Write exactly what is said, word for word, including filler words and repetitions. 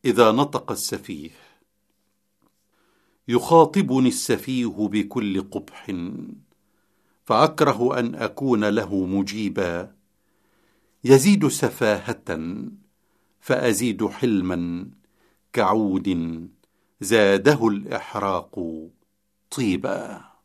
إذا نطق السفيه. يخاطبني السفيه بكل قبح، فأكره أن أكون له مجيبا. يزيد سفاهة فأزيد حلما، كعود زاده الإحراق طيبا.